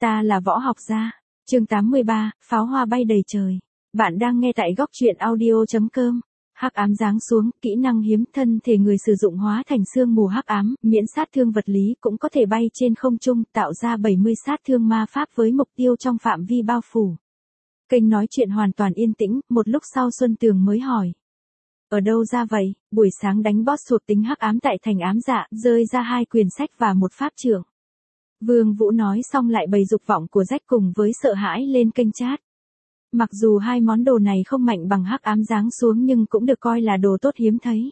Ta là Võ Học Gia. Chương 83, pháo hoa bay đầy trời. Bạn đang nghe tại góc truyện audio.com. Hắc ám giáng xuống, kỹ năng hiếm, thân thể người sử dụng hóa thành sương mù hắc ám, miễn sát thương vật lý, cũng có thể bay trên không trung, tạo ra 70 sát thương ma pháp với mục tiêu trong phạm vi bao phủ. Kênh nói chuyện hoàn toàn yên tĩnh, một lúc sau Xuân Tường mới hỏi. Ở đâu ra vậy? Buổi sáng đánh boss thuộc tính hắc ám tại thành ám dạ, rơi ra 2 quyển sách và một pháp trượng. Vương Vũ nói xong lại bày dục vọng của Rách cùng với sợ hãi lên kênh chat. Mặc dù hai món đồ này không mạnh bằng hắc ám giáng xuống nhưng cũng được coi là đồ tốt hiếm thấy.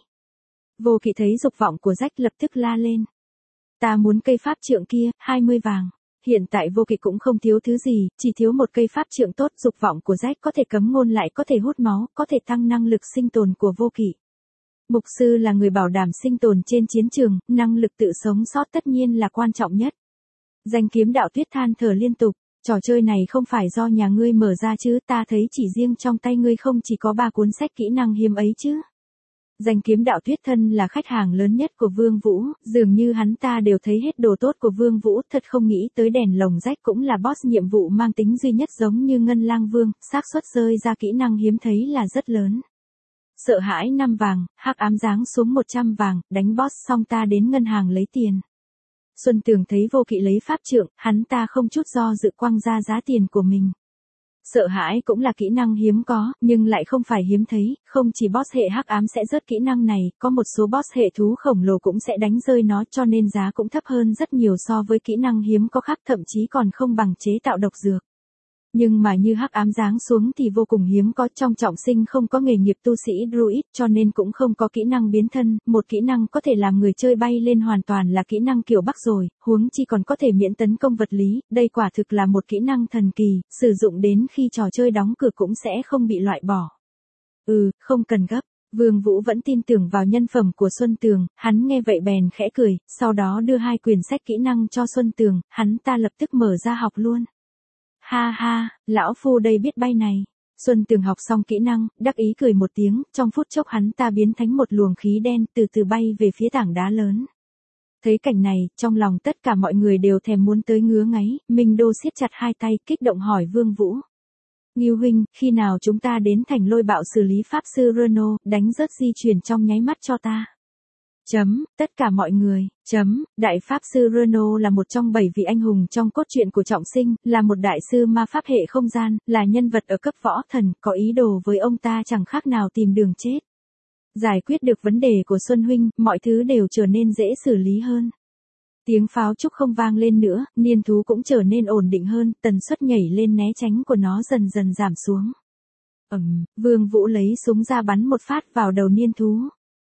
Vô Kỵ thấy dục vọng của Rách lập tức la lên. Ta muốn cây pháp trượng kia, 20 vàng. Hiện tại Vô Kỵ cũng không thiếu thứ gì, chỉ thiếu một cây pháp trượng tốt. Dục vọng của Rách có thể cấm ngôn lại, có thể hút máu, có thể tăng năng lực sinh tồn của Vô Kỵ. Mục sư là người bảo đảm sinh tồn trên chiến trường, năng lực tự sống sót tất nhiên là quan trọng nhất. Danh Kiếm Đạo Tuyết than thở liên tục, trò chơi này không phải do nhà ngươi mở ra chứ, ta thấy chỉ riêng trong tay ngươi không chỉ có 3 cuốn sách kỹ năng hiếm ấy chứ. Danh Kiếm Đạo Tuyết thân là khách hàng lớn nhất của Vương Vũ, dường như hắn ta đều thấy hết đồ tốt của Vương Vũ, thật không nghĩ tới đèn lồng rách cũng là boss nhiệm vụ mang tính duy nhất giống như Ngân Lang Vương, xác suất rơi ra kỹ năng hiếm thấy là rất lớn. Sợ hãi 5 vàng, hắc ám giáng xuống 100 vàng, đánh boss xong ta đến ngân hàng lấy tiền. Xuân Tường thấy Vô Kỵ lấy pháp trượng, hắn ta không chút do dự quăng ra giá tiền của mình. Sợ hãi cũng là kỹ năng hiếm có, nhưng lại không phải hiếm thấy, không chỉ boss hệ hắc ám sẽ rớt kỹ năng này, có một số boss hệ thú khổng lồ cũng sẽ đánh rơi nó, cho nên giá cũng thấp hơn rất nhiều so với kỹ năng hiếm có khác, thậm chí còn không bằng chế tạo độc dược. Nhưng mà như hắc ám giáng xuống thì vô cùng hiếm có, trong trọng sinh không có nghề nghiệp tu sĩ druid, cho nên cũng không có kỹ năng biến thân, một kỹ năng có thể làm người chơi bay lên hoàn toàn là kỹ năng kiểu Bắc rồi, huống chi còn có thể miễn tấn công vật lý, đây quả thực là một kỹ năng thần kỳ, sử dụng đến khi trò chơi đóng cửa cũng sẽ không bị loại bỏ. Không cần gấp. Vương Vũ vẫn tin tưởng vào nhân phẩm của Xuân Tường, hắn nghe vậy bèn khẽ cười, sau đó đưa 2 quyển sách kỹ năng cho Xuân Tường, hắn ta lập tức mở ra học luôn. Ha ha, lão phu đây biết bay này. Xuân Tường học xong kỹ năng, đắc ý cười một tiếng, trong phút chốc hắn ta biến thành một luồng khí đen từ từ bay về phía tảng đá lớn. Thấy cảnh này, trong lòng tất cả mọi người đều thèm muốn tới ngứa ngáy, Minh Đô siết chặt 2 tay, kích động hỏi Vương Vũ. Ngưu huynh, khi nào chúng ta đến thành Lôi Bạo xử lý pháp sư Reno, đánh rớt di chuyển trong nháy mắt cho ta. Tất cả mọi người. Đại pháp sư Reno là một trong 7 vị anh hùng trong cốt truyện của trọng sinh, là một đại sư ma pháp hệ không gian, là nhân vật ở cấp võ thần, có ý đồ với ông ta chẳng khác nào tìm đường chết. Giải quyết được vấn đề của Xuân huynh, mọi thứ đều trở nên dễ xử lý hơn. Tiếng pháo trúc không vang lên nữa, niên thú cũng trở nên ổn định hơn, tần suất nhảy lên né tránh của nó dần dần giảm xuống. Vương Vũ lấy súng ra bắn một phát vào đầu niên thú.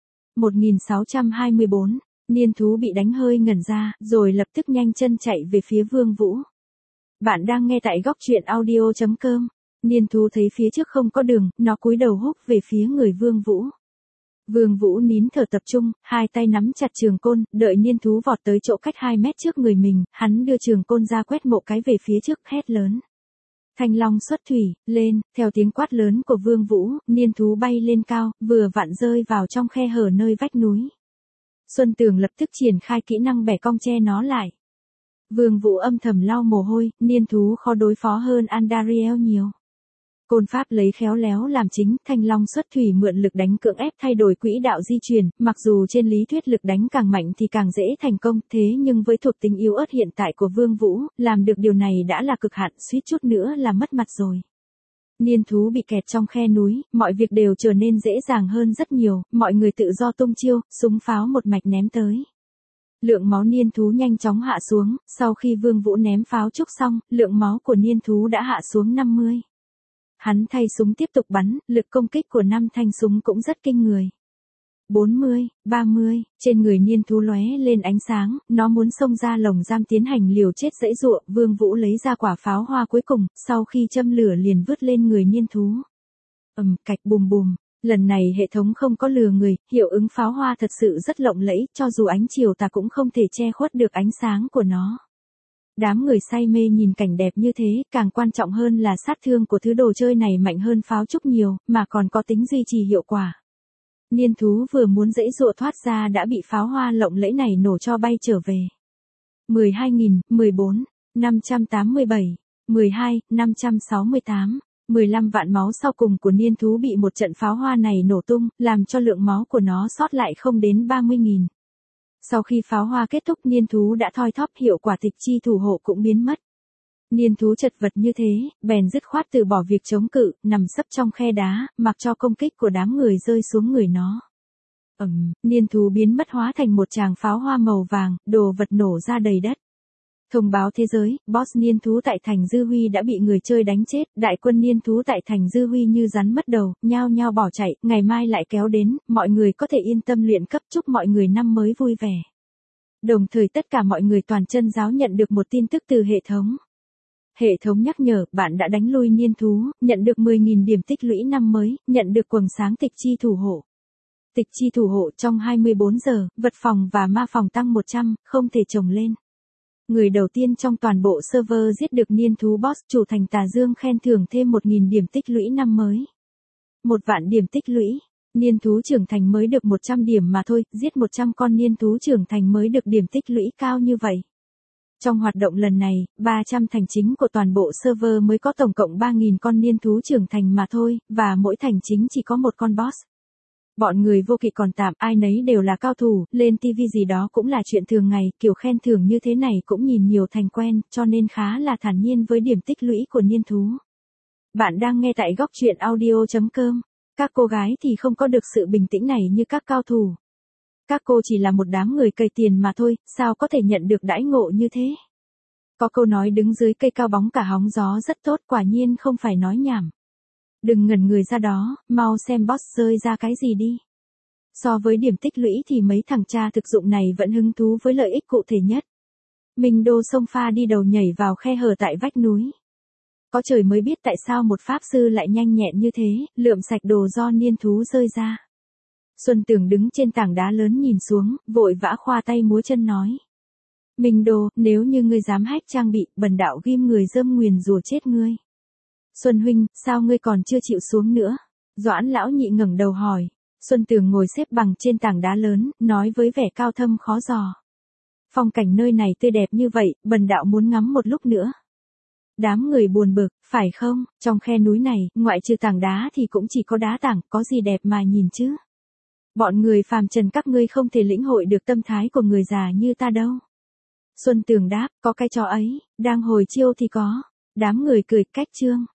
1624, niên thú bị đánh hơi ngẩn ra, rồi lập tức nhanh chân chạy về phía Vương Vũ. Bạn đang nghe tại góc truyện audio.com. Niên thú thấy phía trước không có đường, nó cúi đầu húc về phía người Vương Vũ. Vương Vũ nín thở tập trung, 2 tay nắm chặt trường côn, đợi niên thú vọt tới chỗ cách 2 mét trước người mình, hắn đưa trường côn ra quét một cái về phía trước, hét lớn. Thanh long xuất thủy, lên, theo tiếng quát lớn của Vương Vũ, niên thú bay lên cao, vừa vặn rơi vào trong khe hở nơi vách núi. Xuân Tường lập tức triển khai kỹ năng bẻ cong che nó lại. Vương Vũ âm thầm lau mồ hôi, niên thú khó đối phó hơn Andariel nhiều. Côn pháp lấy khéo léo làm chính, thanh long xuất thủy mượn lực đánh cưỡng ép thay đổi quỹ đạo di chuyển, mặc dù trên lý thuyết lực đánh càng mạnh thì càng dễ thành công, thế nhưng với thuộc tính yếu ớt hiện tại của Vương Vũ, làm được điều này đã là cực hạn, suýt chút nữa là mất mặt rồi. Niên thú bị kẹt trong khe núi, mọi việc đều trở nên dễ dàng hơn rất nhiều, mọi người tự do tung chiêu, súng pháo một mạch ném tới. Lượng máu niên thú nhanh chóng hạ xuống, sau khi Vương Vũ ném pháo trúc xong, lượng máu của niên thú đã hạ xuống 50. Hắn thay súng tiếp tục bắn, lực công kích của 5 thanh súng cũng rất kinh người. 40, 30, trên người niên thú lóe lên ánh sáng, nó muốn xông ra lồng giam tiến hành liều chết giãy giụa, Vương Vũ lấy ra quả pháo hoa cuối cùng, sau khi châm lửa liền vứt lên người niên thú. Cạch bùm bùm, lần này hệ thống không có lừa người, hiệu ứng pháo hoa thật sự rất lộng lẫy, cho dù ánh chiều tà cũng không thể che khuất được ánh sáng của nó. Đám người say mê nhìn cảnh đẹp như thế, càng quan trọng hơn là sát thương của thứ đồ chơi này mạnh hơn pháo trúc nhiều, mà còn có tính duy trì hiệu quả. Niên thú vừa muốn giãy giụa thoát ra đã bị pháo hoa lộng lẫy này nổ cho bay trở về. 12.000, 14. 587, 12, 568, 15 vạn máu sau cùng của niên thú bị một trận pháo hoa này nổ tung, làm cho lượng máu của nó sót lại không đến 30.000. Sau khi pháo hoa kết thúc niên thú đã thoi thóp, hiệu quả tịch chi thủ hộ cũng biến mất. Niên thú chật vật như thế, bèn dứt khoát từ bỏ việc chống cự, nằm sấp trong khe đá, mặc cho công kích của đám người rơi xuống người nó. Niên thú biến mất hóa thành một tràng pháo hoa màu vàng, đồ vật nổ ra đầy đất. Thông báo thế giới, boss niên thú tại thành Dư Huy đã bị người chơi đánh chết, đại quân niên thú tại thành Dư Huy như rắn mất đầu, nhao nhao bỏ chạy, ngày mai lại kéo đến, mọi người có thể yên tâm luyện cấp, chúc mọi người năm mới vui vẻ. Đồng thời tất cả mọi người toàn chân giáo nhận được một tin tức từ hệ thống. Hệ thống nhắc nhở, bạn đã đánh lui niên thú, nhận được 10.000 điểm tích lũy năm mới, nhận được quầng sáng tịch chi thủ hộ. Tịch chi thủ hộ trong 24 giờ, vật phòng và ma phòng tăng 100, không thể chồng lên. Người đầu tiên trong toàn bộ server giết được niên thú boss, chủ thành Tà Dương khen thưởng thêm 1.000 điểm tích lũy năm mới. 1 vạn điểm tích lũy, niên thú trưởng thành mới được 100 điểm mà thôi, giết 100 con niên thú trưởng thành mới được điểm tích lũy cao như vậy. Trong hoạt động lần này, 300 thành chính của toàn bộ server mới có tổng cộng 3.000 con niên thú trưởng thành mà thôi, và mỗi thành chính chỉ có một con boss. Bọn người vô kỵ còn tạm, ai nấy đều là cao thủ, lên TV gì đó cũng là chuyện thường ngày, kiểu khen thưởng như thế này cũng nhìn nhiều thành quen, cho nên khá là thản nhiên với điểm tích lũy của niên thú. Bạn đang nghe tại góc truyện audio.com. Các cô gái thì không có được sự bình tĩnh này như các cao thủ. Các cô chỉ là một đám người cày tiền mà thôi, sao có thể nhận được đãi ngộ như thế? Có câu nói đứng dưới cây cao bóng cả hóng gió rất tốt, quả nhiên không phải nói nhảm. Đừng ngẩn người ra đó, mau xem boss rơi ra cái gì đi. So với điểm tích lũy thì mấy thằng cha thực dụng này vẫn hứng thú với lợi ích cụ thể nhất. Minh Đô xông pha đi đầu nhảy vào khe hở tại vách núi. Có trời mới biết tại sao một pháp sư lại nhanh nhẹn như thế, lượm sạch đồ do niên thú rơi ra. Xuân Tường đứng trên tảng đá lớn nhìn xuống, vội vã khoa tay múa chân nói. Minh Đô, nếu như ngươi dám hack trang bị, bần đạo ghim người dâm nguyền rủa chết ngươi. Xuân huynh, sao ngươi còn chưa chịu xuống nữa? Doãn lão nhị ngẩng đầu hỏi. Xuân Tường ngồi xếp bằng trên tảng đá lớn, nói với vẻ cao thâm khó dò. Phong cảnh nơi này tươi đẹp như vậy, bần đạo muốn ngắm một lúc nữa. Đám người buồn bực, phải không? Trong khe núi này, ngoại trừ tảng đá thì cũng chỉ có đá tảng, có gì đẹp mà nhìn chứ? Bọn người phàm trần các ngươi không thể lĩnh hội được tâm thái của người già như ta đâu. Xuân Tường đáp, có cái trò ấy, đang hồi chiêu thì có. Đám người cười cách trương.